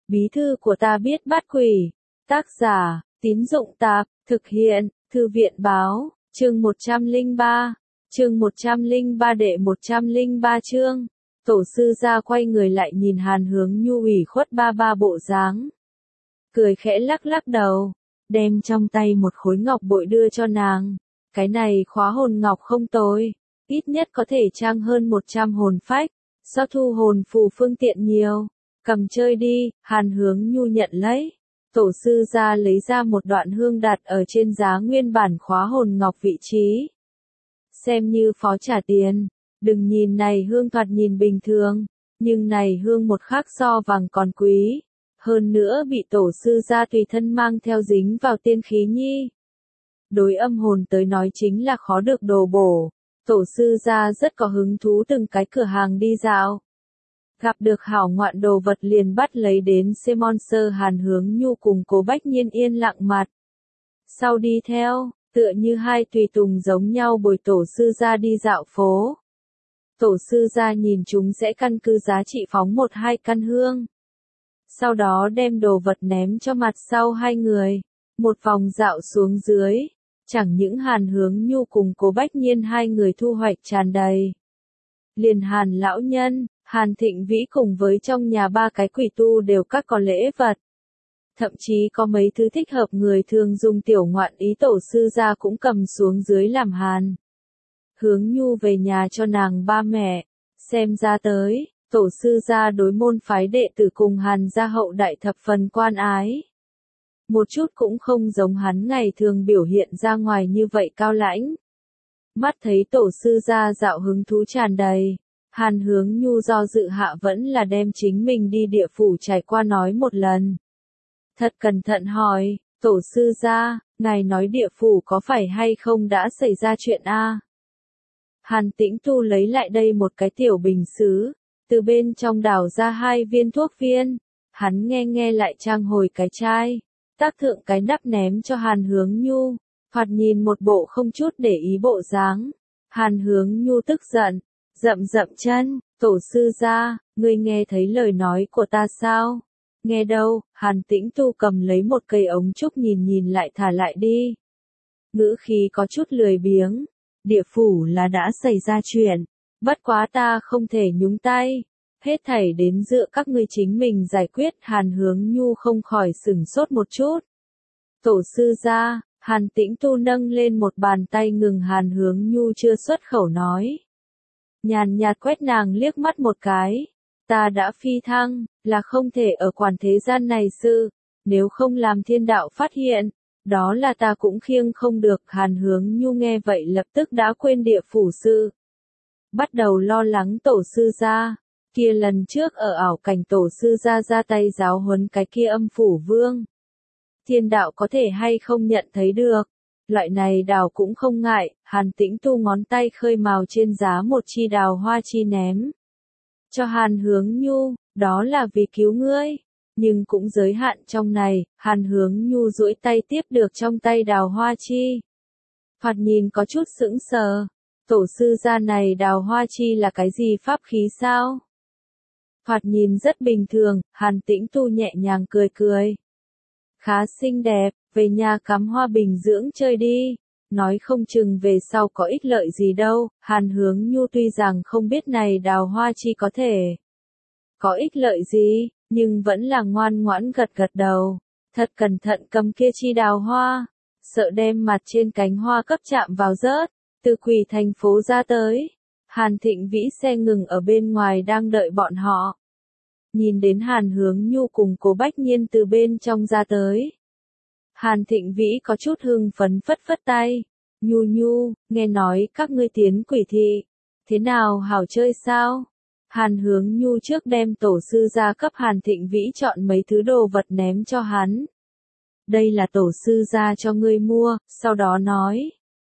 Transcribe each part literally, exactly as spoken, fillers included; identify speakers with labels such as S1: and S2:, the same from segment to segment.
S1: Bí thư của ta biết bắt quỷ. Tác giả, Tín Dụng Tạp, thực hiện, Thư viện Báo, chương một trăm lẻ ba, chương một trăm lẻ ba đệ một trăm lẻ ba chương. Tổ sư gia quay người lại nhìn Hàn Hướng Nhu ủy khuất ba ba bộ dáng. Cười khẽ lắc lắc đầu, đem trong tay một khối ngọc bội đưa cho nàng. Cái này khóa hồn ngọc không tồi, ít nhất có thể trang hơn một trăm hồn phách, so thu hồn phù phương tiện nhiều. Cầm chơi đi, Hàn Hướng Nhu nhận lấy. Tổ sư gia lấy ra một đoạn hương đặt ở trên giá nguyên bản khóa hồn ngọc vị trí. Xem như phó trả tiền, đừng nhìn này hương thoạt nhìn bình thường, nhưng này hương một khắc so vàng còn quý. Hơn nữa bị tổ sư gia tùy thân mang theo dính vào tiên khí nhi. Đối âm hồn tới nói chính là khó được đồ bổ. Tổ sư gia rất có hứng thú từng cái cửa hàng đi dạo. Gặp được hảo ngoạn đồ vật liền bắt lấy đến Semon Sơ. Hàn Hướng Nhu cùng Cố Bách Nhiên yên lặng mặt. Sau đi theo, tựa như hai tùy tùng giống nhau bồi tổ sư gia đi dạo phố. Tổ sư gia nhìn chúng sẽ căn cứ giá trị phóng một hai căn hương. Sau đó đem đồ vật ném cho mặt sau hai người. Một vòng dạo xuống dưới. Chẳng những Hàn Hướng Nhu cùng Cố Bách Nhiên hai người thu hoạch tràn đầy. Liền Hàn lão nhân, Hàn Thịnh Vĩ cùng với trong nhà ba cái quỷ tu đều các có lễ vật. Thậm chí có mấy thứ thích hợp người thường dùng tiểu ngoạn ý tổ sư gia cũng cầm xuống dưới làm Hàn Hướng Nhu về nhà cho nàng ba mẹ. Xem ra tới, tổ sư gia đối môn phái đệ tử cùng Hàn gia hậu đại thập phần quan ái. Một chút cũng không giống hắn ngày thường biểu hiện ra ngoài như vậy cao lãnh. Mắt thấy tổ sư gia dạo hứng thú tràn đầy. Hàn Hướng Nhu do dự hạ vẫn là đem chính mình đi địa phủ trải qua nói một lần. Thật cẩn thận hỏi, tổ sư gia, ngài nói địa phủ có phải hay không đã xảy ra chuyện a? Hàn Tĩnh Tu lấy lại đây một cái tiểu bình sứ, từ bên trong đảo ra hai viên thuốc viên. Hắn nghe nghe lại trang hồi cái chai, tác thượng cái nắp ném cho Hàn Hướng Nhu, thoạt nhìn một bộ không chút để ý bộ dáng. Hàn Hướng Nhu tức giận. Dậm dậm chân, tổ sư gia, ngươi nghe thấy lời nói của ta sao? Nghe đâu, Hàn Tĩnh Tu cầm lấy một cây ống trúc nhìn nhìn lại thả lại đi. Ngữ khí có chút lười biếng, địa phủ là đã xảy ra chuyện, bất quá ta không thể nhúng tay, hết thảy đến dựa các ngươi chính mình giải quyết. Hàn Hướng Nhu không khỏi sửng sốt một chút. Tổ sư gia, Hàn Tĩnh Tu nâng lên một bàn tay ngừng Hàn Hướng Nhu chưa xuất khẩu nói. Nhàn nhạt quét nàng liếc mắt một cái. Ta đã phi thăng, là không thể ở quản thế gian này sự. Nếu không làm thiên đạo phát hiện, đó là ta cũng khiêng không được. Hàn Hướng Nhu nghe vậy lập tức đã quên địa phủ sự. Bắt đầu lo lắng tổ sư gia. Kia lần trước ở ảo cảnh tổ sư gia ra tay giáo huấn cái kia âm phủ vương. Thiên đạo có thể hay không nhận thấy được. Loại này đào cũng không ngại. Hàn Tĩnh Tu ngón tay khơi mào trên giá một chi đào hoa chi ném cho Hàn Hướng Nhu, đó là vì cứu ngươi, nhưng cũng giới hạn trong này. Hàn Hướng Nhu duỗi tay tiếp được trong tay đào hoa chi, thoạt nhìn có chút sững sờ. Tổ sư gia này đào hoa chi là cái gì pháp khí sao? Thoạt nhìn rất bình thường. Hàn Tĩnh Tu nhẹ nhàng cười cười. Khá xinh đẹp, về nhà cắm hoa bình dưỡng chơi đi, nói không chừng về sau có ích lợi gì đâu. Hàn Hướng Nhu tuy rằng không biết này đào hoa chi có thể có ích lợi gì, nhưng vẫn là ngoan ngoãn gật gật đầu, thật cẩn thận cầm kia chi đào hoa, sợ đem mặt trên cánh hoa cấp chạm vào rớt. Từ Quỷ thành phố ra tới, Hàn Thịnh Vĩ xe ngừng ở bên ngoài đang đợi bọn họ. Nhìn đến Hàn Hướng Nhu cùng Cố Bách Nhiên từ bên trong ra tới. Hàn Thịnh Vĩ có chút hưng phấn phất phất tay. Nhu Nhu, nghe nói các ngươi tiến quỷ thị. Thế nào hảo chơi sao? Hàn Hướng Nhu trước đem tổ sư gia cấp Hàn Thịnh Vĩ chọn mấy thứ đồ vật ném cho hắn. Đây là tổ sư gia cho ngươi mua, sau đó nói.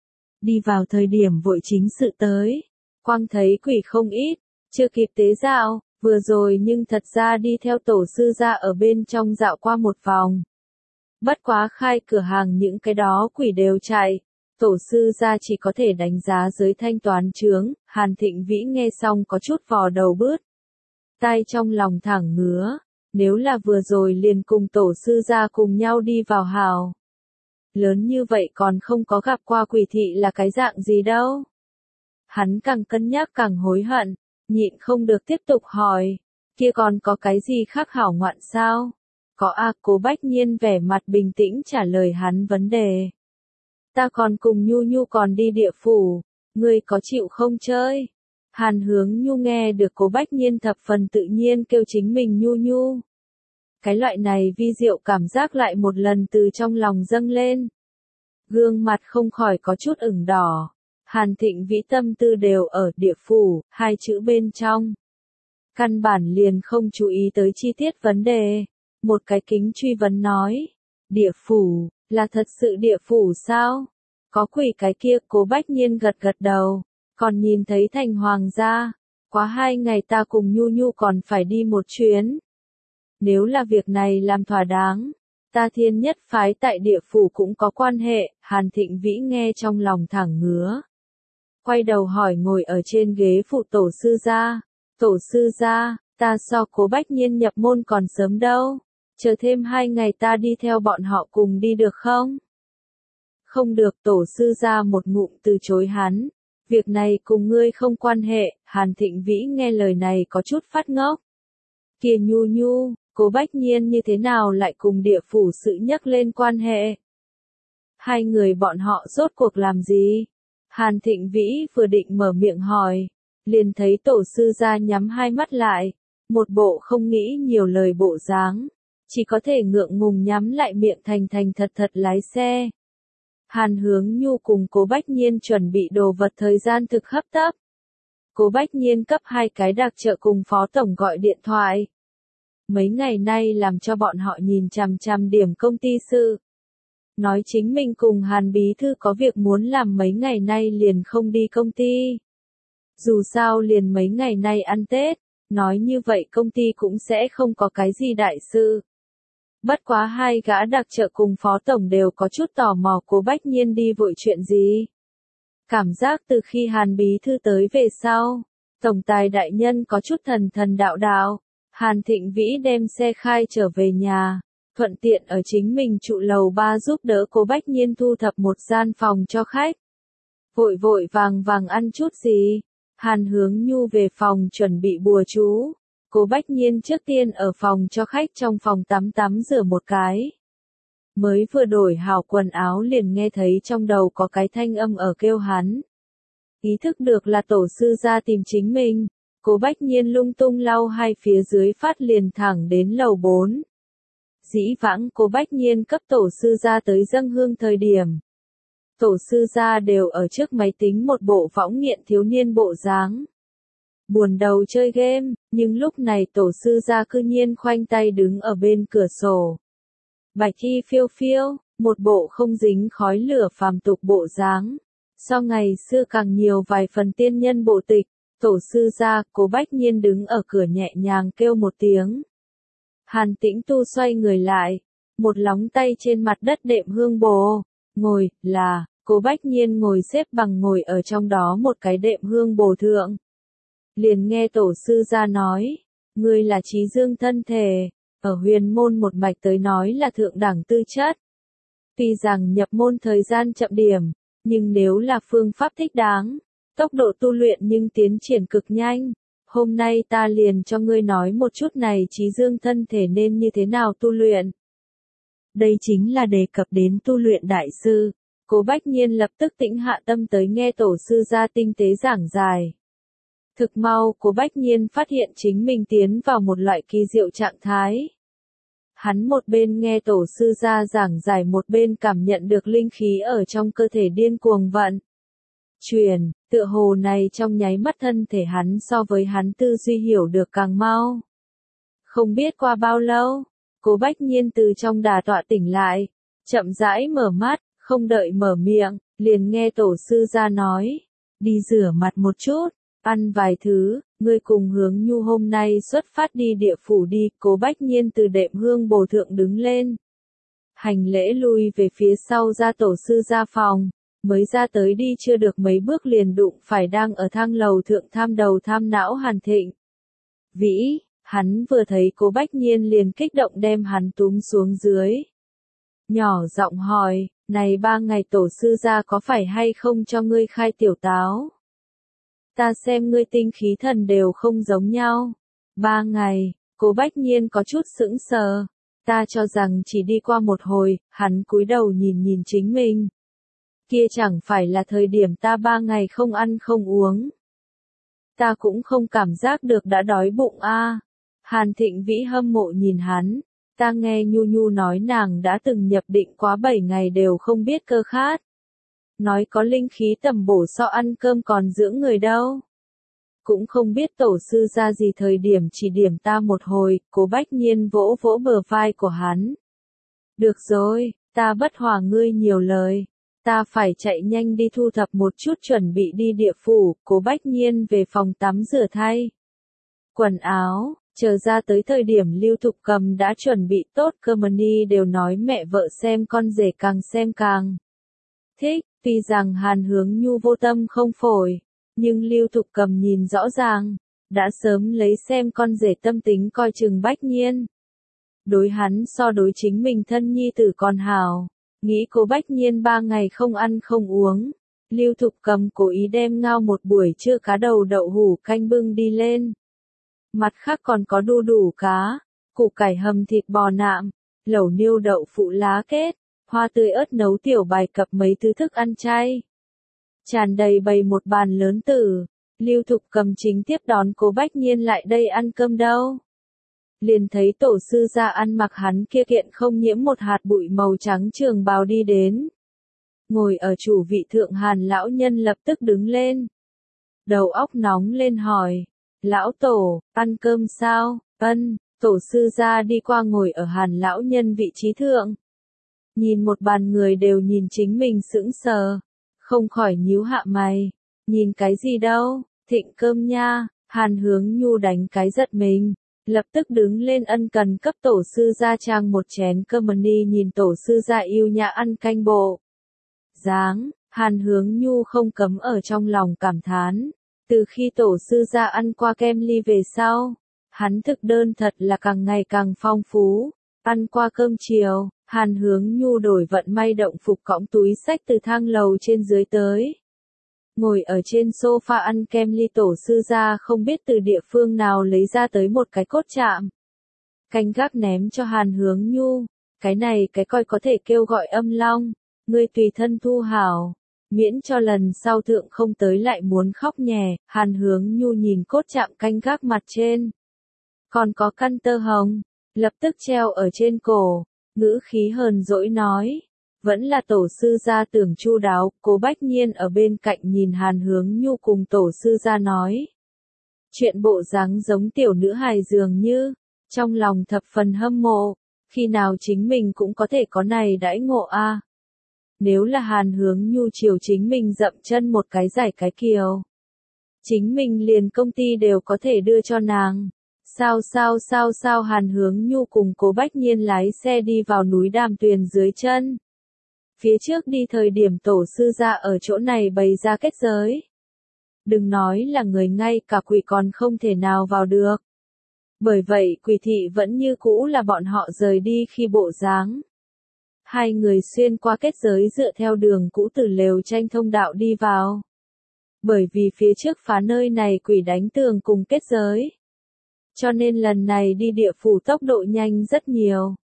S1: Đi vào thời điểm vội chính sự tới. Quang thấy quỷ không ít, chưa kịp tế dạo, vừa rồi nhưng thật ra đi theo tổ sư gia ở bên trong dạo qua một vòng. Bất quá khai cửa hàng những cái đó quỷ đều chạy. Tổ sư gia chỉ có thể đánh giá giới thanh toán chướng. Hàn Thịnh Vĩ nghe xong có chút vò đầu bứt tai, trong lòng thẳng ngứa. Nếu là vừa rồi liền cùng tổ sư gia cùng nhau đi vào hào. Lớn như vậy còn không có gặp qua quỷ thị là cái dạng gì đâu. Hắn càng cân nhắc càng hối hận, nhịn không được tiếp tục hỏi, kia còn có cái gì khác hảo ngoạn sao? Có a, Cố Bách Nhiên vẻ mặt bình tĩnh trả lời hắn vấn đề. Ta còn cùng Nhu Nhu còn đi địa phủ, ngươi có chịu không chơi? Hàn Hướng Nhu nghe được Cố Bách Nhiên thập phần tự nhiên kêu chính mình Nhu Nhu. Cái loại này vi diệu cảm giác lại một lần từ trong lòng dâng lên. Gương mặt không khỏi có chút ửng đỏ. Hàn Thịnh Vĩ tâm tư đều ở địa phủ, hai chữ bên trong. Căn bản liền không chú ý tới chi tiết vấn đề. Một cái kính truy vấn nói. Địa phủ, là thật sự địa phủ sao? Có quỷ cái kia? Cố Bách Nhiên gật gật đầu. Còn nhìn thấy thành hoàng gia. Quá hai ngày ta cùng Nhu Nhu còn phải đi một chuyến. Nếu là việc này làm thỏa đáng, ta Thiên Nhất phái tại địa phủ cũng có quan hệ. Hàn Thịnh Vĩ nghe trong lòng thẳng ngứa. Quay đầu hỏi ngồi ở trên ghế phụ tổ sư gia. Tổ sư gia, ta so Cố Bách Nhiên nhập môn còn sớm đâu. Chờ thêm hai ngày ta đi theo bọn họ cùng đi được không? Không được, tổ sư gia một ngụm từ chối hắn. Việc này cùng ngươi không quan hệ. Hàn Thịnh Vĩ nghe lời này có chút phát ngốc. Kìa Nhu Nhu, Cố Bách Nhiên như thế nào lại cùng địa phủ sự nhắc lên quan hệ? Hai người bọn họ rốt cuộc làm gì? Hàn Thịnh Vĩ vừa định mở miệng hỏi, liền thấy tổ sư gia nhắm hai mắt lại, một bộ không nghĩ nhiều lời bộ dáng, chỉ có thể ngượng ngùng nhắm lại miệng thành thành thật thật lái xe. Hàn Hướng Nhu cùng Cố Bách Nhiên chuẩn bị đồ vật thời gian thực hấp tấp. Cố Bách Nhiên cấp hai cái đặc trợ cùng phó tổng gọi điện thoại. Mấy ngày nay làm cho bọn họ nhìn chằm chằm điểm công ty sự. Nói chính mình cùng Hàn Bí Thư có việc muốn làm mấy ngày nay liền không đi công ty. Dù sao liền mấy ngày nay ăn Tết, nói như vậy công ty cũng sẽ không có cái gì đại sự. Bất quá hai gã đặc trợ cùng phó tổng đều có chút tò mò Cố Bách Nhiên đi vội chuyện gì. Cảm giác từ khi Hàn Bí Thư tới về sau, tổng tài đại nhân có chút thần thần đạo đạo. Hàn Thịnh Vĩ đem xe khai trở về nhà, thuận tiện ở chính mình trụ lầu ba giúp đỡ Cố Bách Nhiên thu thập một gian phòng cho khách. Vội vội vàng vàng ăn chút gì? Hàn Hướng Nhu về phòng chuẩn bị bùa chú. Cố Bách Nhiên trước tiên ở phòng cho khách trong phòng tắm tắm rửa một cái. Mới vừa đổi hào quần áo liền nghe thấy trong đầu có cái thanh âm ở kêu hắn. Ý thức được là tổ sư ra tìm chính mình. Cố Bách Nhiên lung tung lau hai phía dưới phát liền thẳng đến lầu bốn. Dĩ vãng Cố Bách Nhiên cấp tổ sư ra tới dâng hương thời điểm. Tổ sư ra đều ở trước máy tính một bộ võng nghiện thiếu niên bộ dáng. Buồn đầu chơi game, nhưng lúc này tổ sư ra cư nhiên khoanh tay đứng ở bên cửa sổ. Bạch y phiêu phiêu, một bộ không dính khói lửa phàm tục bộ dáng. So ngày xưa càng nhiều vài phần tiên nhân bộ tịch. Tổ sư ra, Cố Bách Nhiên đứng ở cửa nhẹ nhàng kêu một tiếng. Hàn Tĩnh Tu xoay người lại, một lóng tay trên mặt đất đệm hương bồ, ngồi, là, Cố Bách Nhiên ngồi xếp bằng ngồi ở trong đó một cái đệm hương bồ thượng. Liền nghe tổ sư ra nói, ngươi là trí dương thân thể, ở huyền môn một mạch tới nói là thượng đẳng tư chất. Tuy rằng nhập môn thời gian chậm điểm, nhưng nếu là phương pháp thích đáng, tốc độ tu luyện nhưng tiến triển cực nhanh. Hôm nay ta liền cho ngươi nói một chút này trí dương thân thể nên như thế nào tu luyện. Đây chính là đề cập đến tu luyện đại sư. Cố Bách Nhiên lập tức tĩnh hạ tâm tới nghe tổ sư ra tinh tế giảng giải. Thực mau, Cố Bách Nhiên phát hiện chính mình tiến vào một loại kỳ diệu trạng thái. Hắn một bên nghe tổ sư ra giảng giải một bên cảm nhận được linh khí ở trong cơ thể điên cuồng vận. Truyền, tựa hồ này trong nháy mắt thân thể hắn so với hắn tư duy hiểu được càng mau. Không biết qua bao lâu, Cố Bách Nhiên từ trong đà tọa tỉnh lại, chậm rãi mở mắt, không đợi mở miệng, liền nghe tổ sư ra nói, đi rửa mặt một chút, ăn vài thứ, ngươi cùng Hướng Nhu hôm nay xuất phát đi địa phủ đi. Cố Bách Nhiên từ đệm hương bồ thượng đứng lên, hành lễ lui về phía sau ra tổ sư ra phòng. Mới ra tới đi chưa được mấy bước liền đụng phải đang ở thang lầu thượng tham đầu tham não Hàn Thịnh Vĩ. Hắn vừa thấy Cố Bách Nhiên liền kích động đem hắn túm xuống dưới. Nhỏ giọng hỏi, này ba ngày tổ sư gia có phải hay không cho ngươi khai tiểu táo? Ta xem ngươi tinh khí thần đều không giống nhau. Ba ngày, Cố Bách Nhiên có chút sững sờ. Ta cho rằng chỉ đi qua một hồi, hắn cúi đầu nhìn nhìn chính mình. Kia chẳng phải là thời điểm ta ba ngày không ăn không uống. Ta cũng không cảm giác được đã đói bụng a. À. Hàn Thịnh Vĩ hâm mộ nhìn hắn. Ta nghe Nhu Nhu nói nàng đã từng nhập định quá bảy ngày đều không biết cơ khát. Nói có linh khí tầm bổ so ăn cơm còn dưỡng người đâu. Cũng không biết tổ sư ra gì thời điểm chỉ điểm ta một hồi, Cố Bách Nhiên vỗ vỗ bờ vai của hắn. Được rồi, ta bất hòa ngươi nhiều lời. Ta phải chạy nhanh đi thu thập một chút chuẩn bị đi địa phủ, Cố Bách Nhiên về phòng tắm rửa thay. Quần áo, chờ ra tới thời điểm Lưu Thục Cầm đã chuẩn bị tốt, Kermani đều nói mẹ vợ xem con rể càng xem càng thích, tuy rằng Hàn Hướng Nhu vô tâm không phổi, nhưng Lưu Thục Cầm nhìn rõ ràng, đã sớm lấy xem con rể tâm tính coi chừng Bách Nhiên. Đối hắn so đối chính mình thân nhi tử còn hảo, nghĩ Cố Bách Nhiên ba ngày không ăn không uống. Lưu Thục Cầm cố ý đem ngao một buổi trưa cá đầu đậu hủ canh bưng đi lên. Mặt khác còn có đu đủ cá, củ cải hầm thịt bò nạm, lẩu niêu đậu phụ lá kết, hoa tươi ớt nấu tiểu bài cập mấy thứ thức ăn chay. Tràn đầy bày một bàn lớn tử, Lưu Thục Cầm chính tiếp đón Cố Bách Nhiên lại đây ăn cơm đâu. Liền thấy tổ sư ra ăn mặc hắn kia kiện không nhiễm một hạt bụi màu trắng trường bào đi đến. Ngồi ở chủ vị thượng Hàn lão nhân lập tức đứng lên. Đầu óc nóng lên hỏi, lão tổ, ăn cơm sao? Ân, tổ sư ra đi qua ngồi ở Hàn lão nhân vị trí thượng. Nhìn một bàn người đều nhìn chính mình sững sờ, không khỏi nhíu hạ mày. Nhìn cái gì đâu, thịnh cơm nha. Hàn Hướng Nhu đánh cái giật mình, lập tức đứng lên ân cần cấp tổ sư gia trang một chén cơm mani, nhìn tổ sư gia yêu nhã ăn canh bộ dáng, Hàn Hướng Nhu không cấm ở trong lòng cảm thán. Từ khi tổ sư gia ăn qua kem ly về sau, hắn thực đơn thật là càng ngày càng phong phú. Ăn qua cơm chiều, Hàn Hướng Nhu đổi vận may động phục cõng túi xách từ thang lầu trên dưới tới. Ngồi ở trên sofa ăn kem ly, tổ sư gia không biết từ địa phương nào lấy ra tới một cái cốt chạm. Canh gác ném cho Hàn Hướng Nhu, cái này cái coi có thể kêu gọi âm long, ngươi tùy thân thu hảo, miễn cho lần sau thượng không tới lại muốn khóc nhè. Hàn Hướng Nhu nhìn cốt chạm canh gác mặt trên, còn có căn tơ hồng, lập tức treo ở trên cổ, ngữ khí hờn dỗi nói. Vẫn là tổ sư gia tưởng chu đáo. Cố Bách Nhiên ở bên cạnh nhìn Hàn Hướng Nhu cùng tổ sư gia nói. Chuyện bộ dáng giống tiểu nữ hài dường như, trong lòng thập phần hâm mộ, khi nào chính mình cũng có thể có này đãi ngộ a. À. Nếu là Hàn Hướng Nhu chiều chính mình dậm chân một cái giải cái kiều, chính mình liền công ty đều có thể đưa cho nàng. Sao sao sao sao Hàn Hướng Nhu cùng Cố Bách Nhiên lái xe đi vào núi Đàm Tuyền dưới chân. Phía trước đi thời điểm tổ sư gia ở chỗ này bày ra kết giới. Đừng nói là người, ngay cả quỷ còn không thể nào vào được. Bởi vậy quỷ thị vẫn như cũ là bọn họ rời đi khi bộ dáng. Hai người xuyên qua kết giới dựa theo đường cũ từ lều tranh thông đạo đi vào. Bởi vì phía trước phá nơi này quỷ đánh tường cùng kết giới, cho nên lần này đi địa phủ tốc độ nhanh rất nhiều.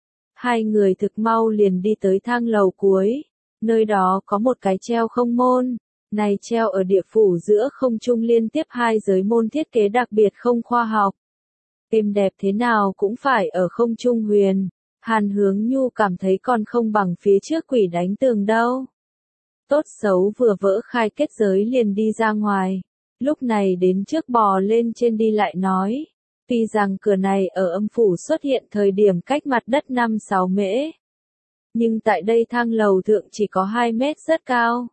S1: Hai người thực mau liền đi tới thang lầu cuối, nơi đó có một cái treo không môn, này treo ở địa phủ giữa không trung liên tiếp hai giới môn, thiết kế đặc biệt không khoa học. Êm đẹp thế nào cũng phải ở không trung huyền. Hàn Hướng Nhu cảm thấy còn không bằng phía trước quỷ đánh tường đâu. Tốt xấu vừa vỡ khai kết giới liền đi ra ngoài, lúc này đến trước bò lên trên đi lại nói. Tuy rằng cửa này ở âm phủ xuất hiện thời điểm cách mặt đất năm sáu mễ, nhưng tại đây thang lầu thượng chỉ có hai mét, rất cao.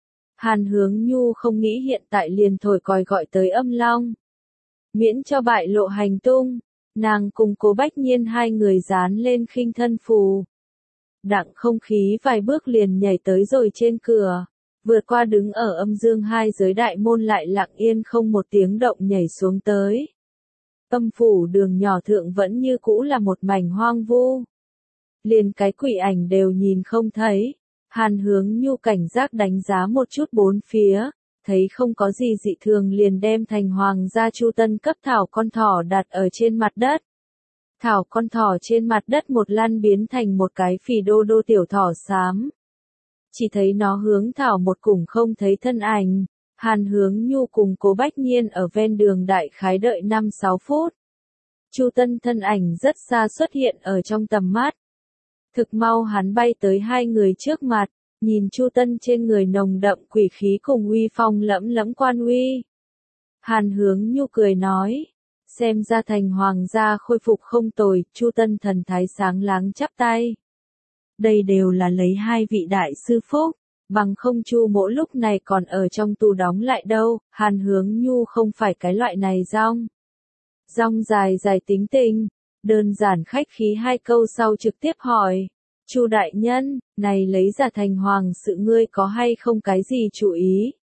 S1: Hàn Hướng Nhu không nghĩ hiện tại liền thổi còi gọi tới âm long, miễn cho bại lộ hành tung. Nàng cùng Cố Bách Nhiên hai người dán lên khinh thân phù, đặng không khí vài bước liền nhảy tới rồi trên cửa, vượt qua đứng ở âm dương hai giới đại môn, lại lặng yên không một tiếng động nhảy xuống tới. Âm phủ đường nhỏ thượng vẫn như cũ là một mảnh hoang vu. Liền cái quỷ ảnh đều nhìn không thấy. Hàn Hướng Nhu cảnh giác đánh giá một chút bốn phía, thấy không có gì dị thường liền đem thành hoàng gia Chu Tân cấp thảo con thỏ đặt ở trên mặt đất. Thảo con thỏ trên mặt đất một lăn biến thành một cái phì đô đô tiểu thỏ xám. Chỉ thấy nó hướng thảo một cùng không thấy thân ảnh. Hàn Hướng Nhu cùng Cố Bách Nhiên ở ven đường đại khái đợi năm sáu phút. Chu Tân thân ảnh rất xa xuất hiện ở trong tầm mắt. Thực mau hắn bay tới hai người trước mặt, nhìn Chu Tân trên người nồng đậm quỷ khí cùng uy phong lẫm lẫm quan uy. Hàn Hướng Nhu cười nói, xem ra thành hoàng gia khôi phục không tồi, Chu Tân thần thái sáng láng chắp tay. Đây đều là lấy hai vị đại sư phúc, bằng không Chu Mỗ lúc này còn ở trong tù đóng lại đâu. Hàn Hướng Nhu không phải cái loại này rong. Rong dài dài tính tình, đơn giản khách khí hai câu sau trực tiếp hỏi, Chu đại nhân, này lấy ra thành hoàng sự ngươi có hay không cái gì chú ý?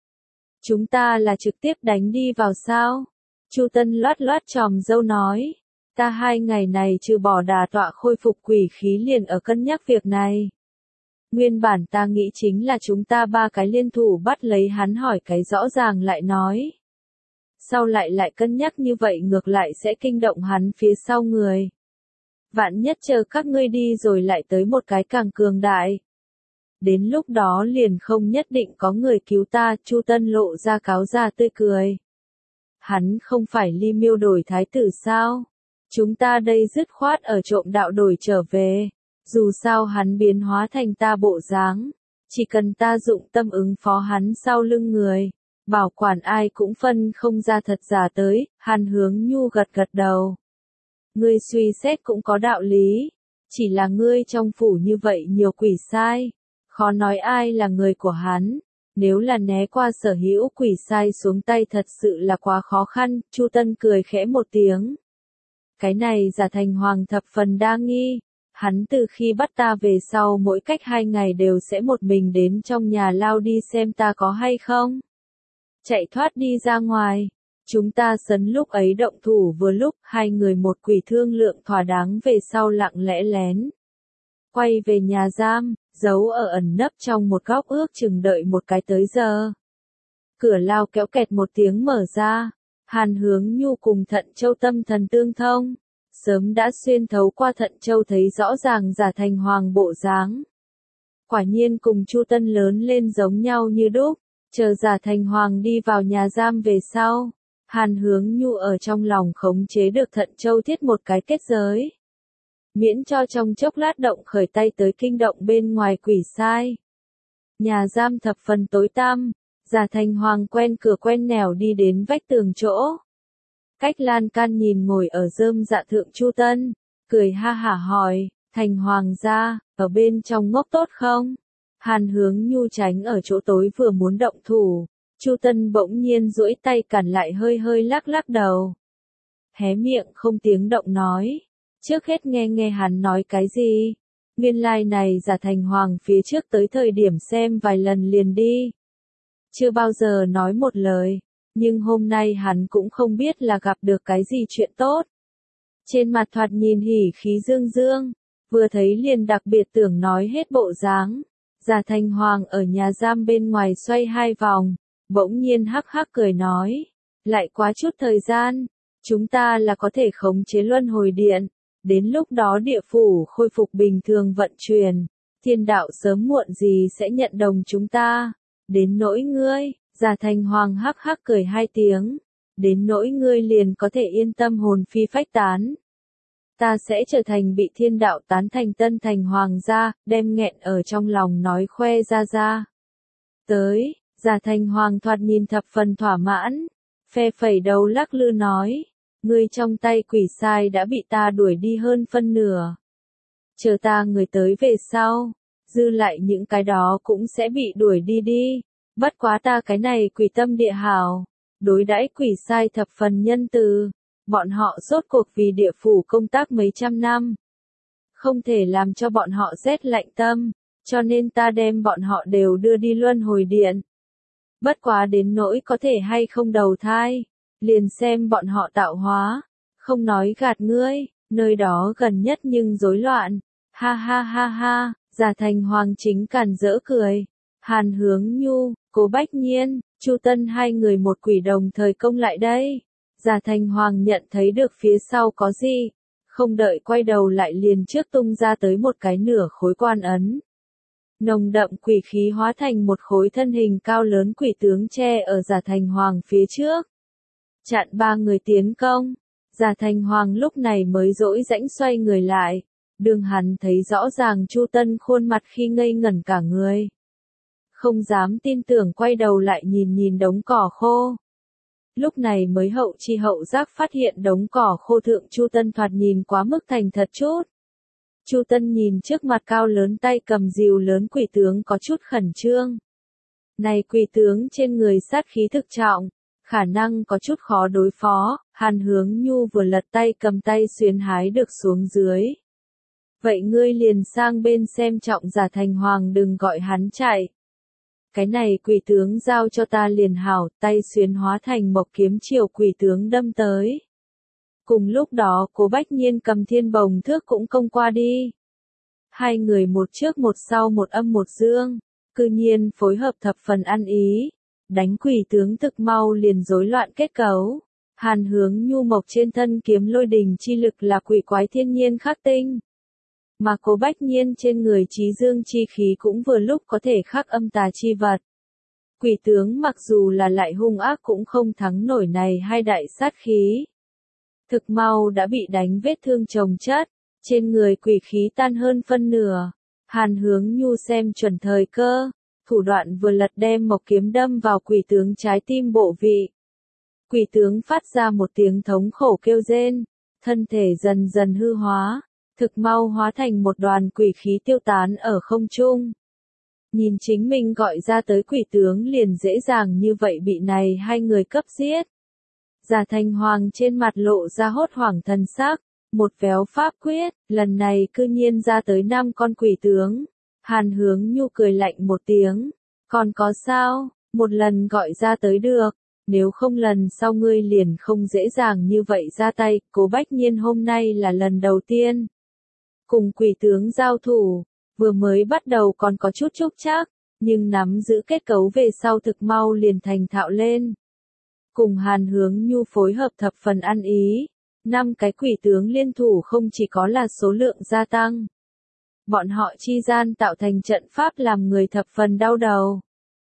S1: Chúng ta là trực tiếp đánh đi vào sao? Chu Tân loát loát tròm dâu nói, ta hai ngày này trừ bỏ đà tọa khôi phục quỷ khí liền ở cân nhắc việc này. Nguyên bản ta nghĩ chính là chúng ta ba cái liên thủ bắt lấy hắn hỏi cái rõ ràng lại nói. Sau lại lại cân nhắc như vậy ngược lại sẽ kinh động hắn phía sau người. Vạn nhất chờ các ngươi đi rồi lại tới một cái càng cường đại. Đến lúc đó liền không nhất định có người cứu ta. Chu Tân lộ ra cáo ra tươi cười. Hắn không phải ly miêu đổi thái tử sao? Chúng ta đây dứt khoát ở trộm đạo đổi trở về. Dù sao hắn biến hóa thành ta bộ dáng, chỉ cần ta dụng tâm ứng phó hắn sau lưng người, bảo quản ai cũng phân không ra thật giả tới. Hàn Hướng Nhu gật gật đầu. Ngươi suy xét cũng có đạo lý, chỉ là ngươi trong phủ như vậy nhiều quỷ sai, khó nói ai là người của hắn, nếu là né qua sở hữu quỷ sai xuống tay thật sự là quá khó khăn. Chu Tân cười khẽ một tiếng. Cái này giả thành hoàng thập phần đa nghi. Hắn từ khi bắt ta về sau mỗi cách hai ngày đều sẽ một mình đến trong nhà lao đi xem ta có hay không. Chạy thoát đi ra ngoài. Chúng ta sấn lúc ấy động thủ vừa lúc hai người một quỷ thương lượng thỏa đáng về sau lặng lẽ lén. Quay về nhà giam, giấu ở ẩn nấp trong một góc ước chừng đợi một cái tới giờ. Cửa lao kéo kẹt một tiếng mở ra. Hàn Hướng Nhu cùng Thận Châu tâm thần tương thông. Sớm đã xuyên thấu qua Thận Châu thấy rõ ràng giả thành hoàng bộ dáng. Quả nhiên cùng Chu Tân lớn lên giống nhau như đúc, chờ giả thành hoàng đi vào nhà giam về sau. Hàn Hướng Nhu ở trong lòng khống chế được Thận Châu thiết một cái kết giới. Miễn cho trong chốc lát động khởi tay tới kinh động bên ngoài quỷ sai. Nhà giam thập phần tối tăm, giả thành hoàng quen cửa quen nẻo đi đến vách tường chỗ. Cách lan can nhìn ngồi ở rơm dạ thượng Chu Tân, cười ha hả hỏi, thành hoàng gia, ở bên trong ngốc tốt không? Hàn Hướng Nhu tránh ở chỗ tối vừa muốn động thủ, Chu Tân bỗng nhiên duỗi tay cản lại hơi hơi lắc lắc đầu. Hé miệng không tiếng động nói, trước hết nghe nghe hắn nói cái gì, nguyên lai like này giả thành hoàng phía trước tới thời điểm xem vài lần liền đi. Chưa bao giờ nói một lời. Nhưng hôm nay hắn cũng không biết là gặp được cái gì chuyện tốt. Trên mặt thoạt nhìn hỉ khí dương dương, vừa thấy liền đặc biệt tưởng nói hết bộ dáng. Giả thành hoàng ở nhà giam bên ngoài xoay hai vòng, bỗng nhiên hắc hắc cười nói, lại quá chút thời gian, chúng ta là có thể khống chế luân hồi điện, đến lúc đó địa phủ khôi phục bình thường vận chuyển, thiên đạo sớm muộn gì sẽ nhận đồng chúng ta, đến nỗi ngươi. Giả thành hoàng hắc hắc cười hai tiếng, đến nỗi ngươi liền có thể yên tâm hồn phi phách tán. Ta sẽ trở thành bị thiên đạo tán thành tân thành hoàng gia, đem nghẹn ở trong lòng nói khoe ra ra. Tới, giả thành hoàng thoạt nhìn thập phần thỏa mãn, phe phẩy đầu lắc lư nói, ngươi trong tay quỷ sai đã bị ta đuổi đi hơn phân nửa. Chờ ta người tới về sau, dư lại những cái đó cũng sẽ bị đuổi đi đi. Bất quá ta cái này quỷ tâm địa hảo, đối đãi quỷ sai thập phần nhân từ, bọn họ rốt cuộc vì địa phủ công tác mấy trăm năm. Không thể làm cho bọn họ rét lạnh tâm, cho nên ta đem bọn họ đều đưa đi luân hồi điện. Bất quá đến nỗi có thể hay không đầu thai, liền xem bọn họ tạo hóa, Không nói gạt ngươi, nơi đó gần nhất nhưng rối loạn. Ha ha ha ha, Giả Thành Hoàng chính càn rỡ cười. Hàn Hướng Nhu, Cố Bách Nhiên, Chu Tân hai người một quỷ đồng thời công lại đây. Giả Thành Hoàng nhận thấy được phía sau có gì, không đợi quay đầu lại liền trước tung ra tới một cái nửa khối quan ấn. Nồng đậm quỷ khí hóa thành một khối thân hình cao lớn quỷ tướng che ở Giả Thành Hoàng phía trước. Chặn ba người tiến công. Giả Thành Hoàng lúc này mới dỗi rãnh xoay người lại. Đường hắn thấy rõ ràng Chu Tân khuôn mặt khi ngây ngẩn cả người. Không dám tin tưởng quay đầu lại nhìn nhìn đống cỏ khô. Lúc này mới hậu chi hậu giác phát hiện đống cỏ khô thượng Chu Tân thoạt nhìn quá mức thành thật chút. Chu Tân nhìn trước mặt cao lớn tay cầm rìu lớn quỷ tướng có chút khẩn trương. Này quỷ tướng trên người sát khí thực trọng, khả năng có chút khó đối phó. Hàn Hướng Nhu vừa lật tay cầm tay xuyến hái được xuống dưới. Vậy ngươi liền sang bên xem trọng Giả Thành Hoàng, đừng gọi hắn chạy. Cái này quỷ tướng giao cho ta liền hảo, tay xuyến hóa thành mộc kiếm chiều quỷ tướng đâm tới. Cùng lúc đó Cố Bách Nhiên cầm thiên bồng thước cũng công qua đi. Hai người một trước một sau, một âm một dương, cư nhiên phối hợp thập phần ăn ý. Đánh quỷ tướng thực mau liền rối loạn kết cấu. Hàn Hướng Nhu mộc trên thân kiếm lôi đình chi lực là quỷ quái thiên nhiên khắc tinh. Mà Cố Bách Nhiên trên người trí dương chi khí cũng vừa lúc có thể khắc âm tà chi vật. Quỷ tướng mặc dù là lại hung ác cũng không thắng nổi này hai đại sát khí. Thực mau đã bị đánh vết thương chồng chất, trên người quỷ khí tan hơn phân nửa. Hàn Hướng Nhu xem chuẩn thời cơ, thủ đoạn vừa lật đem mộc kiếm đâm vào quỷ tướng trái tim bộ vị. Quỷ tướng phát ra một tiếng thống khổ kêu rên, thân thể dần dần hư hóa, thực mau hóa thành một đoàn quỷ khí tiêu tán ở không trung. Nhìn chính mình gọi ra tới quỷ tướng liền dễ dàng như vậy bị này hai người cấp giết. Giả Thành Hoàng trên mặt lộ ra hốt hoảng thần sắc, một véo pháp quyết, lần này cư nhiên ra tới năm con quỷ tướng. Hàn Hướng Nhu cười lạnh một tiếng, còn có sao, một lần gọi ra tới được, nếu không lần sau ngươi liền không dễ dàng như vậy ra tay. Cố Bách Nhiên hôm nay là lần đầu tiên cùng quỷ tướng giao thủ, vừa mới bắt đầu còn có chút chúc chắc, nhưng nắm giữ kết cấu về sau thực mau liền thành thạo lên. Cùng Hàn Hướng Nhu phối hợp thập phần ăn ý, năm cái quỷ tướng liên thủ không chỉ có là số lượng gia tăng. Bọn họ chi gian tạo thành trận pháp làm người thập phần đau đầu.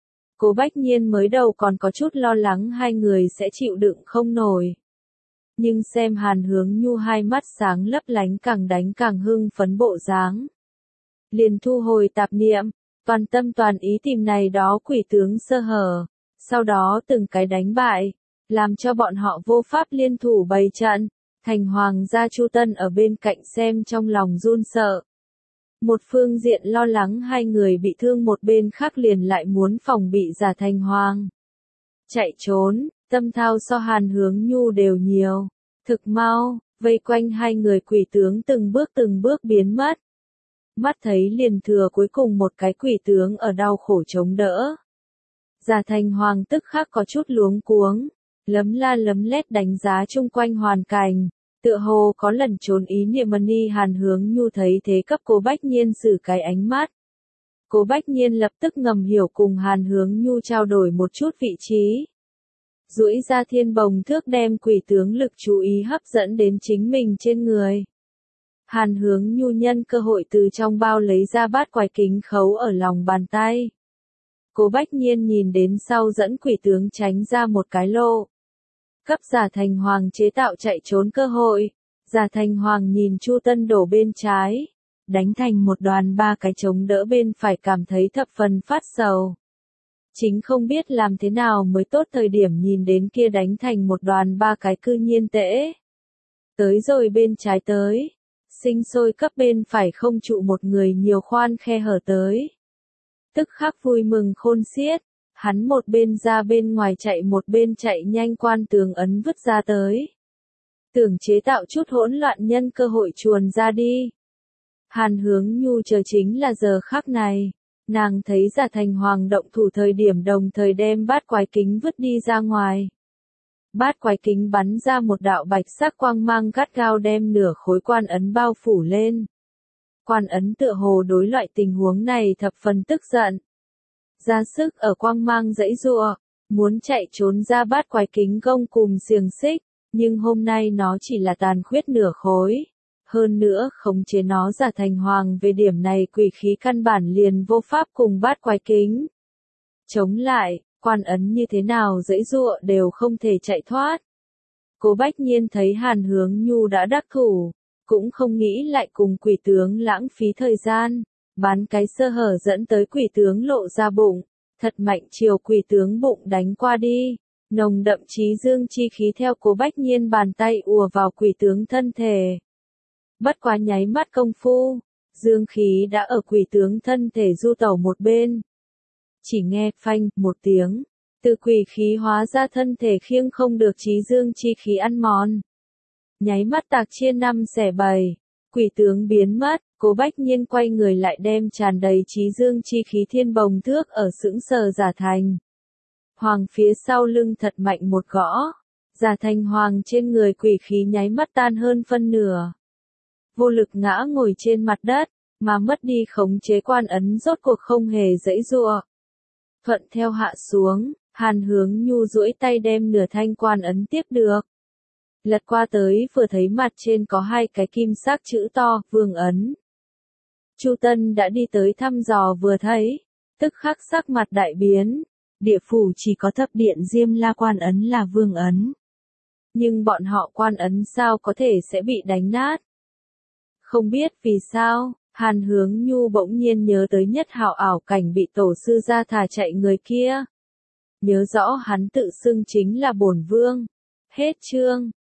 S1: Cố Bách Nhiên mới đầu còn có chút lo lắng hai người sẽ chịu đựng không nổi. Nhưng xem Hàn Hướng Nhu hai mắt sáng lấp lánh càng đánh càng hưng phấn bộ dáng. Liền thu hồi tạp niệm, toàn tâm toàn ý tìm này đó quỷ tướng sơ hở, sau đó từng cái đánh bại, làm cho bọn họ vô pháp liên thủ bày trận. Thành Hoàng gia Chu Tân ở bên cạnh xem trong lòng run sợ. Một phương diện lo lắng hai người bị thương, một bên khác liền lại muốn phòng bị Giả Thành Hoàng chạy trốn. Tâm thao so Hàn Hướng Nhu đều nhiều. Thực mau, vây quanh hai người quỷ tướng từng bước từng bước biến mất. Mắt thấy liền thừa cuối cùng một cái quỷ tướng ở đau khổ chống đỡ. Giả Thành Hoàng tức khắc có chút luống cuống, lấm la lấm lét đánh giá chung quanh hoàn cảnh, tựa hồ có lần trốn ý niệm. Mani Hàn Hướng Nhu thấy thế cấp Cố Bách Nhiên xử cái ánh mắt. Cố Bách Nhiên lập tức ngầm hiểu cùng Hàn Hướng Nhu trao đổi một chút vị trí. Duỗi ra thiên bồng thước đem quỷ tướng lực chú ý hấp dẫn đến chính mình trên người. Hàn Hướng Nhu nhân cơ hội từ trong bao lấy ra bát quái kính khấu ở lòng bàn tay. Cố Bách Nhiên nhìn đến sau dẫn quỷ tướng tránh ra một cái lô. Cấp Giả Thành Hoàng chế tạo chạy trốn cơ hội. Giả Thành Hoàng nhìn Chu Tân đổ bên trái, đánh thành một đoàn ba cái chống đỡ bên phải, cảm thấy thập phần phát sầu. Chính không biết làm thế nào mới tốt, thời điểm nhìn đến kia đánh thành một đoàn ba cái cư nhiên tễ. Tới rồi bên trái tới, sinh sôi cấp bên phải không trụ một người nhiều khoan khe hở tới. Tức khắc vui mừng khôn xiết, hắn một bên ra bên ngoài chạy một bên chạy nhanh quan tường ấn vứt ra tới. Tưởng chế tạo chút hỗn loạn nhân cơ hội chuồn ra đi. Hàn Hướng Nhu chờ chính là giờ khắc này. Nàng thấy Giả Thành Hoàng động thủ thời điểm đồng thời đem bát quái kính vứt đi ra ngoài. Bát quái kính bắn ra một đạo bạch sắc quang mang gắt gao đem nửa khối quan ấn bao phủ lên. Quan ấn tựa hồ đối loại tình huống này thập phần tức giận. Ra sức ở quang mang giãy giụa, muốn chạy trốn ra bát quái kính gông cùm xiềng xích, nhưng hôm nay nó chỉ là tàn khuyết nửa khối. Hơn nữa khống chế nó giả thành hoàng về điểm này quỷ khí căn bản liền vô pháp cùng bát quái kính chống lại, quan ấn như thế nào giãy giụa đều không thể chạy thoát. Cố Bách Nhiên thấy Hàn Hướng Nhu đã đắc thủ, cũng không nghĩ lại cùng quỷ tướng lãng phí thời gian, bán cái sơ hở dẫn tới quỷ tướng lộ ra bụng, thật mạnh chiều quỷ tướng bụng đánh qua đi, nồng đậm chí dương chi khí theo Cố Bách Nhiên bàn tay ùa vào quỷ tướng thân thể. Bất quá nháy mắt công phu, dương khí đã ở quỷ tướng thân thể du tẩu một bên. Chỉ nghe phanh một tiếng, từ quỷ khí hóa ra thân thể khiêng không được chí dương chi khí ăn mòn. Nháy mắt tạc chia năm xẻ bảy, quỷ tướng biến mất, Cố Bách Nhiên quay người lại đem tràn đầy chí dương chi khí thiên bồng thước ở sững sờ giả thành hoàng phía sau lưng thật mạnh một gõ, giả thành hoàng trên người quỷ khí nháy mắt tan hơn phân nửa. Vô lực ngã ngồi trên mặt đất, mà mất đi khống chế quan ấn rốt cuộc không hề giãy giụa. Thuận theo hạ xuống, Hàn Hướng Nhu duỗi tay đem nửa thanh quan ấn tiếp được. Lật qua tới vừa thấy mặt trên có hai cái kim sắc chữ to, vương ấn. Chu Tân đã đi tới thăm dò vừa thấy, tức khắc sắc mặt đại biến, địa phủ chỉ có thập điện Diêm La quan ấn là vương ấn. Nhưng bọn họ quan ấn sao có thể sẽ bị đánh nát? Không biết vì sao, Hàn Hướng Nhu bỗng nhiên nhớ tới Nhất Hạo ảo cảnh bị tổ sư ra thả chạy người kia. Nhớ rõ hắn tự xưng chính là bổn vương. Hết chương.